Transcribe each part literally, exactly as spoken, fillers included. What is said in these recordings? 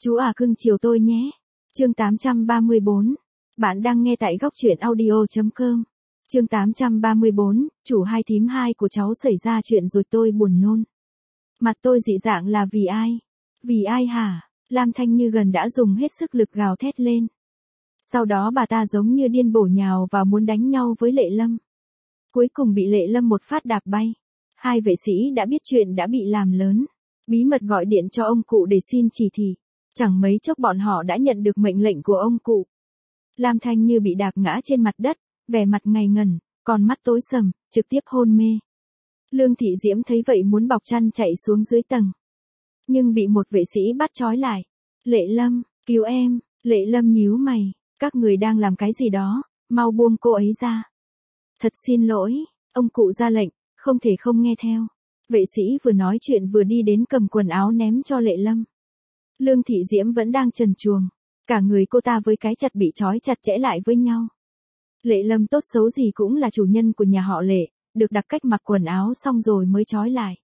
Chú à cưng chiều tôi nhé. Chương tám trăm ba mươi bốn. Bạn đang nghe tại góc truyện audio chấm com. Chương tám trăm ba mươi bốn, chủ hai thím hai của cháu xảy ra chuyện rồi tôi buồn nôn. Mặt tôi dị dạng là vì ai? Vì ai hả? Lam Thanh Như gần đã dùng hết sức lực gào thét lên. Sau đó bà ta giống như điên bổ nhào và muốn đánh nhau với Lệ Lâm. Cuối cùng bị Lệ Lâm một phát đạp bay. Hai vệ sĩ đã biết chuyện đã bị làm lớn. Bí mật gọi điện cho ông cụ để xin chỉ thị. Chẳng mấy chốc bọn họ đã nhận được mệnh lệnh của ông cụ. Lam Thanh Như bị đạp ngã trên mặt đất, vẻ mặt ngây ngẩn, còn mắt tối sầm, trực tiếp hôn mê. Lương Thị Diễm thấy vậy muốn bọc chăn chạy xuống dưới tầng. Nhưng bị một vệ sĩ bắt trói lại. Lệ Lâm, cứu em. Lệ Lâm nhíu mày, các người đang làm cái gì đó, mau buông cô ấy ra. Thật xin lỗi, ông cụ ra lệnh, không thể không nghe theo. Vệ sĩ vừa nói chuyện vừa đi đến cầm quần áo ném cho Lệ Lâm. Lương Thị Diễm vẫn đang trần truồng, cả người cô ta với cái chặt bị trói chặt chẽ lại với nhau. Lệ Lâm tốt xấu gì cũng là chủ nhân của nhà họ Lệ, được đặt cách mặc quần áo xong rồi mới trói lại.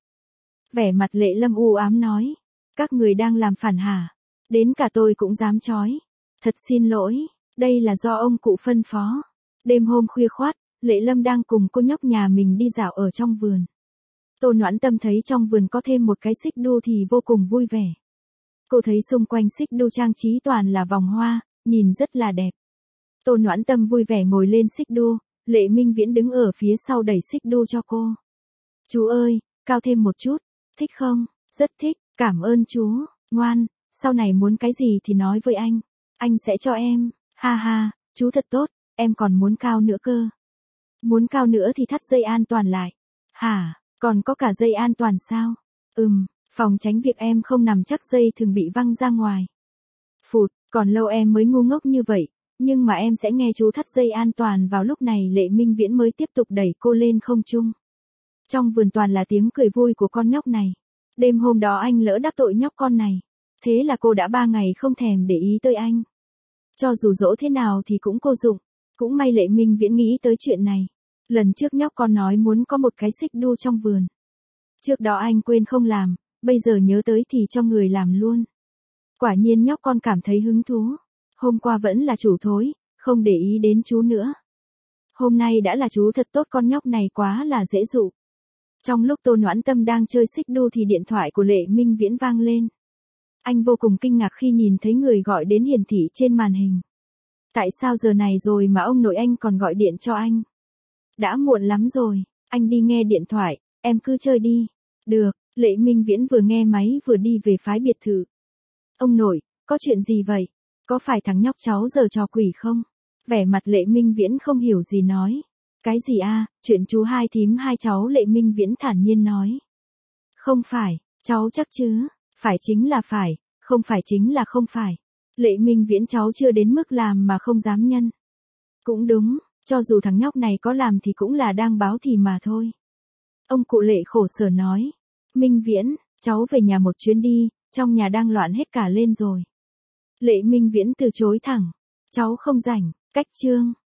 Vẻ mặt Lệ Lâm u ám nói, các người đang làm phản hả? Đến cả tôi cũng dám trói. Thật xin lỗi, đây là do ông cụ phân phó. Đêm hôm khuya khoắt, Lệ Lâm đang cùng cô nhóc nhà mình đi dạo ở trong vườn. Tô Noãn Tâm thấy trong vườn có thêm một cái xích đu thì vô cùng vui vẻ. Cô thấy xung quanh xích đu trang trí toàn là vòng hoa, nhìn rất là đẹp. Tô Noãn Tâm vui vẻ ngồi lên xích đu, Lệ Minh Viễn đứng ở phía sau đẩy xích đu cho cô. Chú ơi, cao thêm một chút, thích không? Rất thích, cảm ơn chú, ngoan, sau này muốn cái gì thì nói với anh, anh sẽ cho em, ha ha, chú thật tốt, em còn muốn cao nữa cơ. Muốn cao nữa thì thắt dây an toàn lại. Hả, còn có cả dây an toàn sao? Ừm, phòng tránh việc em không nằm chắc dây thường bị văng ra ngoài. Phụt, còn lâu em mới ngu ngốc như vậy, nhưng mà em sẽ nghe chú thắt dây an toàn. Vào lúc này Lệ Minh Viễn mới tiếp tục đẩy cô lên không trung. Trong vườn toàn là tiếng cười vui của con nhóc này. Đêm hôm đó anh lỡ đắc tội nhóc con này. Thế là cô đã ba ngày không thèm để ý tới anh. Cho dù dỗ thế nào thì cũng vô dụng. Cũng may Lệ Minh Viễn nghĩ tới chuyện này. Lần trước nhóc con nói muốn có một cái xích đu trong vườn. Trước đó anh quên không làm, bây giờ nhớ tới thì cho người làm luôn. Quả nhiên nhóc con cảm thấy hứng thú. Hôm qua vẫn là chủ thối, không để ý đến chú nữa. Hôm nay đã là chú thật tốt, con nhóc này quá là dễ dụ. Trong lúc Tô Noãn Tâm đang chơi xích đu thì điện thoại của Lệ Minh Viễn vang lên. Anh vô cùng kinh ngạc khi nhìn thấy người gọi đến hiển thị trên màn hình. Tại sao giờ này rồi mà ông nội anh còn gọi điện cho anh? Đã muộn lắm rồi, anh đi nghe điện thoại, em cứ chơi đi. Được, Lệ Minh Viễn vừa nghe máy vừa đi về phái biệt thự. Ông nội, có chuyện gì vậy? Có phải thằng nhóc cháu giở trò quỷ không? Vẻ mặt Lệ Minh Viễn không hiểu gì nói. Cái gì a? Chuyện chú hai thím hai cháu. Lệ Minh Viễn thản nhiên nói. Không phải, cháu chắc chứ? Phải chính là phải, không phải chính là không phải. Lệ Minh Viễn cháu chưa đến mức làm mà không dám nhân. Cũng đúng, cho dù thằng nhóc này có làm thì cũng là đang báo thì mà thôi. Ông cụ Lệ khổ sở nói. Minh Viễn, cháu về nhà một chuyến đi, trong nhà đang loạn hết cả lên rồi. Lệ Minh Viễn từ chối thẳng. Cháu không rảnh, cách chương.